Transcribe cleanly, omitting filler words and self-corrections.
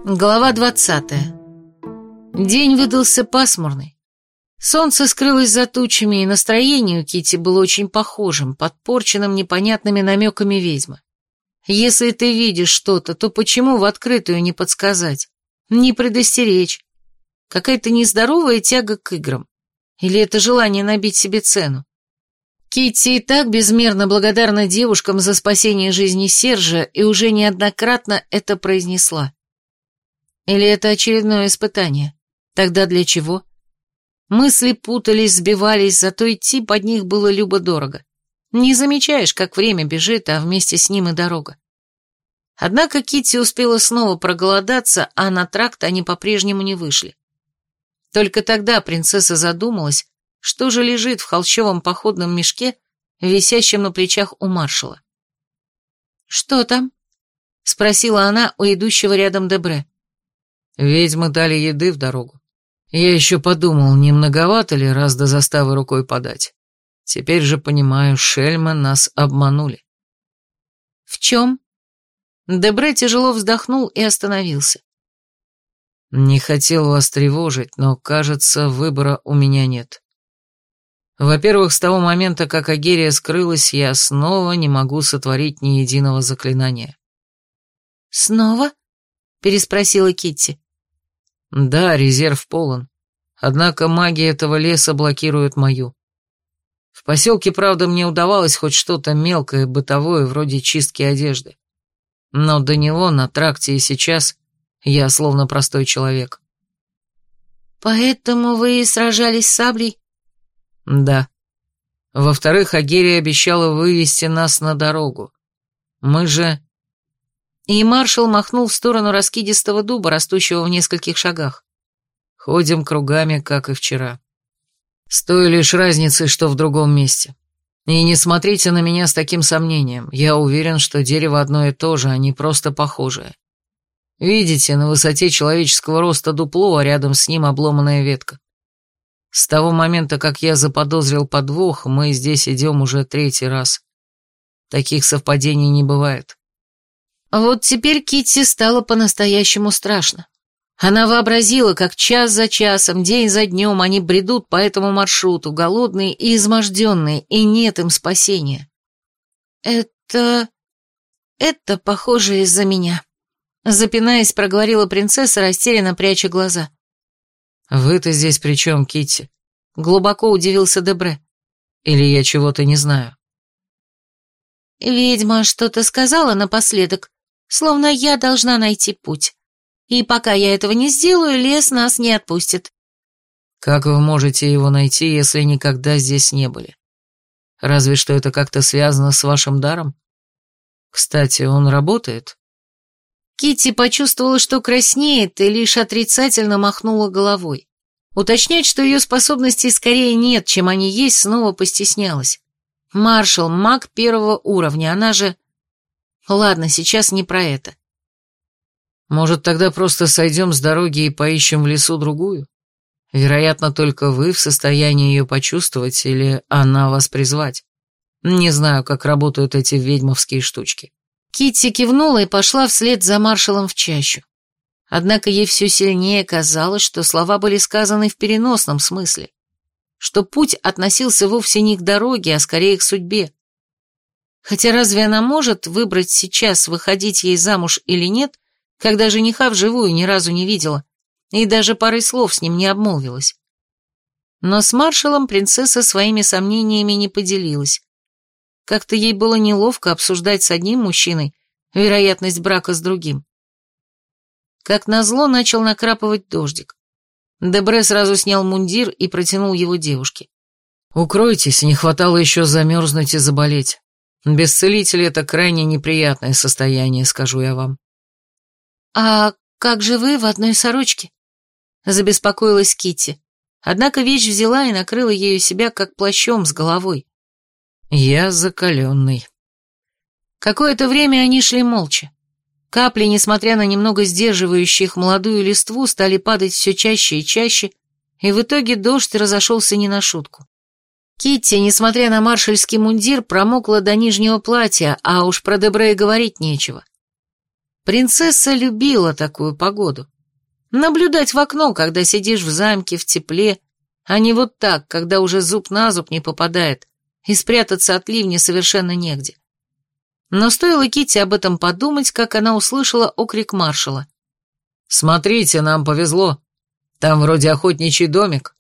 Глава 20. День выдался пасмурный. Солнце скрылось за тучами, и настроение у Китти было очень похожим, подпорченным непонятными намеками ведьмы. Если ты видишь что-то, то почему в открытую не подсказать, не предостеречь? Какая-то нездоровая тяга к играм. Или это желание набить себе цену? Китти и так безмерно благодарна девушкам за спасение жизни Сержа и уже неоднократно это произнесла. Или это очередное испытание? Тогда для чего? Мысли путались, сбивались, зато идти под них было любо-дорого. Не замечаешь, как время бежит, а вместе с ним и дорога. Однако Китти успела снова проголодаться, а на тракт они по-прежнему не вышли. Только тогда принцесса задумалась, что же лежит в холщовом походном мешке, висящем на плечах у маршала. «Что там?» — спросила она у идущего рядом Дебре. Ведьмы дали еды в дорогу. Я еще подумал, не многовато ли раз до заставы рукой подать. Теперь же понимаю, шельмы нас обманули. В чем? Дебре тяжело вздохнул и остановился. Не хотел вас тревожить, но, кажется, выбора у меня нет. Во-первых, с того момента, как Агерия скрылась, я снова не могу сотворить ни единого заклинания. «Снова?» — переспросила Китти. Да, резерв полон. Однако магия этого леса блокирует мою. В поселке, правда, мне удавалось хоть что-то мелкое, бытовое, вроде чистки одежды. Но до него, на тракте и сейчас, я словно простой человек. «Поэтому вы и сражались с саблей?» Да. Во-вторых, Агерия обещала вывести нас на дорогу. Мы же... И маршал махнул в сторону раскидистого дуба, растущего в нескольких шагах. Ходим кругами, как и вчера. С той лишь разницей, что в другом месте. И не смотрите на меня с таким сомнением. Я уверен, что дерево одно и то же, а не просто похожее. Видите, на высоте человеческого роста дупло, а рядом с ним обломанная ветка. С того момента, как я заподозрил подвох, мы здесь идем уже 3-й раз. Таких совпадений не бывает. Вот теперь Китти стало по-настоящему страшно. Она вообразила, как час за часом, день за днем они бредут по этому маршруту, голодные и изможденные, и нет им спасения. Это, похоже, из-за меня. Запинаясь, проговорила принцесса, растерянно пряча глаза. «Вы-то здесь при чем, Китти?» Глубоко удивился Дебре. «Или я чего-то не знаю?» Ведьма что-то сказала напоследок, словно я должна найти путь. И пока я этого не сделаю, лес нас не отпустит. Как вы можете его найти, если никогда здесь не были? Разве что это как-то связано с вашим даром? Кстати, он работает?» Китти почувствовала, что краснеет, и лишь отрицательно махнула головой. Уточнять, что ее способностей скорее нет, чем они есть, снова постеснялась. Маршал, маг 1-го уровня, она же... Ладно, сейчас не про это. Может, тогда просто сойдем с дороги и поищем в лесу другую? Вероятно, только вы в состоянии ее почувствовать или она вас призвать. Не знаю, как работают эти ведьмовские штучки. Китти кивнула и пошла вслед за маршалом в чащу. Однако ей все сильнее казалось, что слова были сказаны в переносном смысле, что путь относился вовсе не к дороге, а скорее к судьбе. Хотя разве она может выбрать сейчас, выходить ей замуж или нет, когда жениха вживую ни разу не видела и даже парой слов с ним не обмолвилась? Но с маршалом принцесса своими сомнениями не поделилась. Как-то ей было неловко обсуждать с одним мужчиной вероятность брака с другим. Как назло, начал накрапывать дождик. Дебре сразу снял мундир и протянул его девушке. «Укройтесь, не хватало еще замерзнуть и заболеть. Без целителя это крайне неприятное состояние, скажу я вам». «А как же вы в одной сорочке?» Забеспокоилась Китти. Однако вещь взяла и накрыла ею себя как плащом с головой. «Я закаленный». Какое-то время они шли молча. Капли, несмотря на немного сдерживающие их молодую листву, стали падать все чаще и чаще, и в итоге дождь разошелся не на шутку. Китти, несмотря на маршальский мундир, промокла до нижнего платья, а уж про Дебре говорить нечего. Принцесса любила такую погоду. Наблюдать в окно, когда сидишь в замке в тепле, а не вот так, когда уже зуб на зуб не попадает, и спрятаться от ливня совершенно негде. Но стоило Китти об этом подумать, как она услышала окрик маршала. «Смотрите, нам повезло. Там вроде охотничий домик».